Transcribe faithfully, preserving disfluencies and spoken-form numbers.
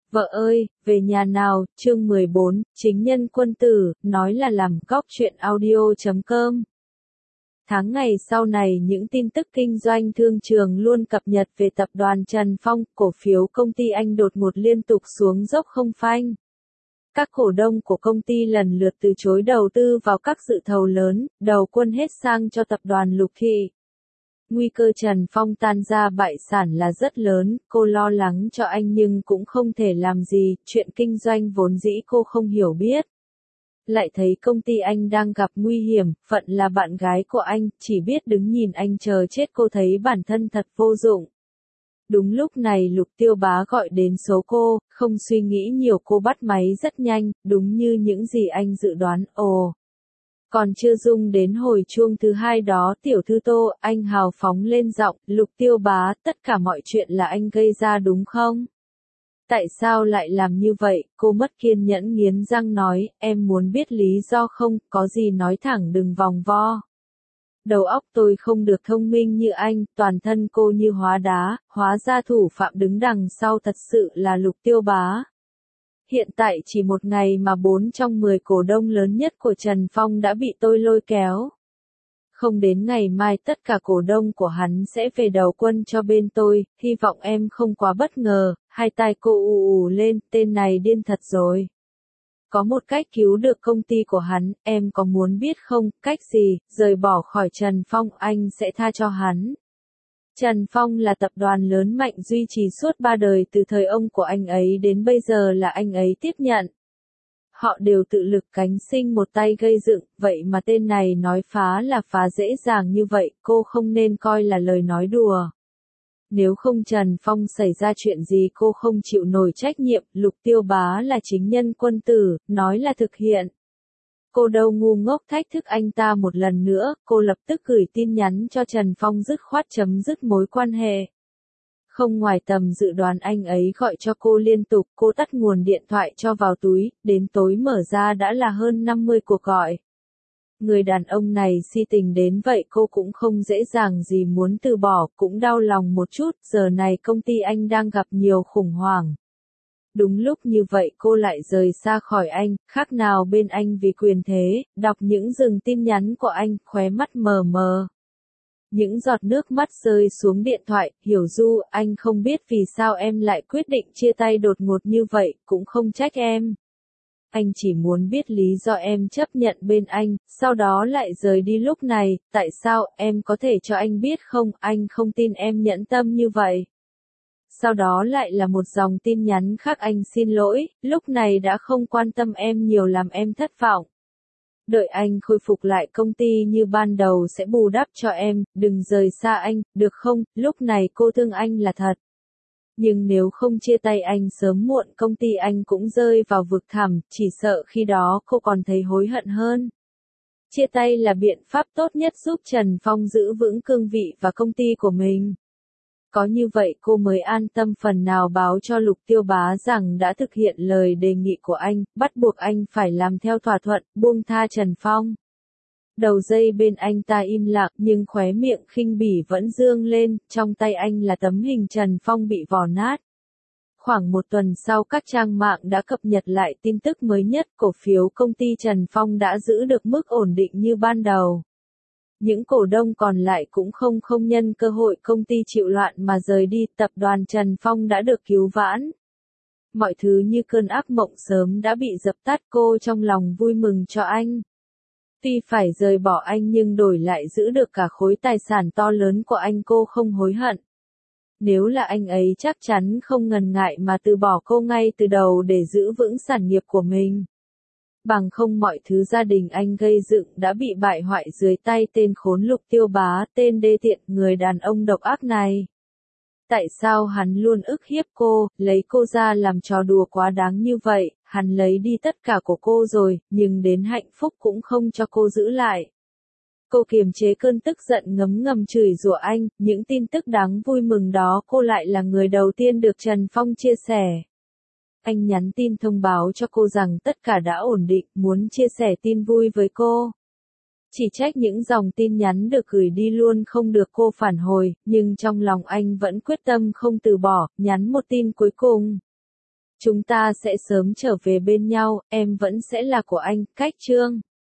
Vợ ơi, về nhà nào, chương mười bốn, chính nhân quân tử, nói là làm góc chuyện audio chấm com. Tháng ngày sau này những tin tức kinh doanh thương trường luôn cập nhật về tập đoàn Trần Phong, cổ phiếu công ty Anh đột ngột liên tục xuống dốc không phanh. Các cổ đông của công ty lần lượt từ chối đầu tư vào các dự thầu lớn, đầu quân hết sang cho tập đoàn Lục Thị. Nguy cơ Trần Phong tan ra bại sản là rất lớn, cô lo lắng cho anh nhưng cũng không thể làm gì, chuyện kinh doanh vốn dĩ cô không hiểu biết. Lại thấy công ty anh đang gặp nguy hiểm, Phận là bạn gái của anh, chỉ biết đứng nhìn anh chờ chết, cô thấy bản thân thật vô dụng. Đúng lúc này Lục Tiêu Bá gọi đến số cô, không suy nghĩ nhiều cô bắt máy rất nhanh, đúng như những gì anh dự đoán, ồ. Còn chưa rung đến hồi chuông thứ hai đó, tiểu thư Tô, anh hào phóng lên giọng, Lục Tiêu Bá, tất cả mọi chuyện là anh gây ra đúng không? Tại sao lại làm như vậy? Cô mất kiên nhẫn nghiến răng nói, em muốn biết lý do không, có gì nói thẳng đừng vòng vo. Đầu óc tôi không được thông minh như anh, toàn thân cô như hóa đá, hóa ra thủ phạm đứng đằng sau thật sự là Lục Tiêu Bá. Hiện tại chỉ một ngày mà bốn trong mười cổ đông lớn nhất của Trần Phong đã bị tôi lôi kéo. Không đến ngày mai tất cả cổ đông của hắn sẽ về đầu quân cho bên tôi, hy vọng em không quá bất ngờ, hai tai cô ù ù lên, tên này điên thật rồi. Có một cách cứu được công ty của hắn, em có muốn biết không, cách gì, rời bỏ khỏi Trần Phong, anh sẽ tha cho hắn. Trần Phong là tập đoàn lớn mạnh duy trì suốt ba đời từ thời ông của anh ấy đến bây giờ là anh ấy tiếp nhận. Họ đều tự lực cánh sinh một tay gây dựng, vậy mà tên này nói phá là phá dễ dàng như vậy, cô không nên coi là lời nói đùa. Nếu không Trần Phong xảy ra chuyện gì cô không chịu nổi trách nhiệm, Lục Tiêu Bá là chính nhân quân tử, nói là thực hiện. Cô đâu ngu ngốc thách thức anh ta một lần nữa, cô lập tức gửi tin nhắn cho Trần Phong dứt khoát chấm dứt mối quan hệ. Không ngoài tầm dự đoán anh ấy gọi cho cô liên tục, cô tắt nguồn điện thoại cho vào túi, đến tối mở ra đã là hơn năm mươi cuộc gọi. Người đàn ông này si tình đến vậy cô cũng không dễ dàng gì muốn từ bỏ, cũng đau lòng một chút, giờ này công ty anh đang gặp nhiều khủng hoảng. Đúng lúc như vậy cô lại rời xa khỏi anh, khác nào bên anh vì quyền thế, đọc những dòng tin nhắn của anh, khóe mắt mờ mờ. Những giọt nước mắt rơi xuống điện thoại, Hiểu Du, anh không biết vì sao em lại quyết định chia tay đột ngột như vậy, cũng không trách em. Anh chỉ muốn biết lý do em chấp nhận bên anh, sau đó lại rời đi lúc này, tại sao, em có thể cho anh biết không, anh không tin em nhẫn tâm như vậy. Sau đó lại là một dòng tin nhắn khác, anh xin lỗi, lúc này đã không quan tâm em nhiều làm em thất vọng. Đợi anh khôi phục lại công ty như ban đầu sẽ bù đắp cho em, đừng rời xa anh, được không, lúc này cô thương anh là thật. Nhưng nếu không chia tay anh sớm muộn công ty anh cũng rơi vào vực thẳm, chỉ sợ khi đó cô còn thấy hối hận hơn. Chia tay là biện pháp tốt nhất giúp Trần Phong giữ vững cương vị và công ty của mình. Có như vậy cô mới an tâm phần nào báo cho Lục Tiêu Bá rằng đã thực hiện lời đề nghị của anh, bắt buộc anh phải làm theo thỏa thuận, buông tha Trần Phong. Đầu dây bên anh ta im lặng nhưng khóe miệng khinh bỉ vẫn dương lên, trong tay anh là tấm hình Trần Phong bị vò nát. Khoảng một tuần sau các trang mạng đã cập nhật lại tin tức mới nhất, cổ phiếu công ty Trần Phong đã giữ được mức ổn định như ban đầu. Những cổ đông còn lại cũng không không nhân cơ hội công ty chịu loạn mà rời đi, tập đoàn Trần Phong đã được cứu vãn. Mọi thứ như cơn ác mộng sớm đã bị dập tắt, cô trong lòng vui mừng cho anh. Tuy phải rời bỏ anh nhưng đổi lại giữ được cả khối tài sản to lớn của anh, cô không hối hận. Nếu là anh ấy chắc chắn không ngần ngại mà từ bỏ cô ngay từ đầu để giữ vững sản nghiệp của mình. Bằng không mọi thứ gia đình anh gây dựng đã bị bại hoại dưới tay tên khốn Lục Tiêu Bá, tên đê tiện, người đàn ông độc ác này. Tại sao hắn luôn ức hiếp cô, lấy cô ra làm trò đùa quá đáng như vậy, hắn lấy đi tất cả của cô rồi, nhưng đến hạnh phúc cũng không cho cô giữ lại. Cô kiềm chế cơn tức giận ngấm ngầm chửi rủa anh, những tin tức đáng vui mừng đó cô lại là người đầu tiên được Trần Phong chia sẻ. Anh nhắn tin thông báo cho cô rằng tất cả đã ổn định, muốn chia sẻ tin vui với cô. Chỉ trách những dòng tin nhắn được gửi đi luôn không được cô phản hồi, nhưng trong lòng anh vẫn quyết tâm không từ bỏ, nhắn một tin cuối cùng. Chúng ta sẽ sớm trở về bên nhau, em vẫn sẽ là của anh, cách Trương.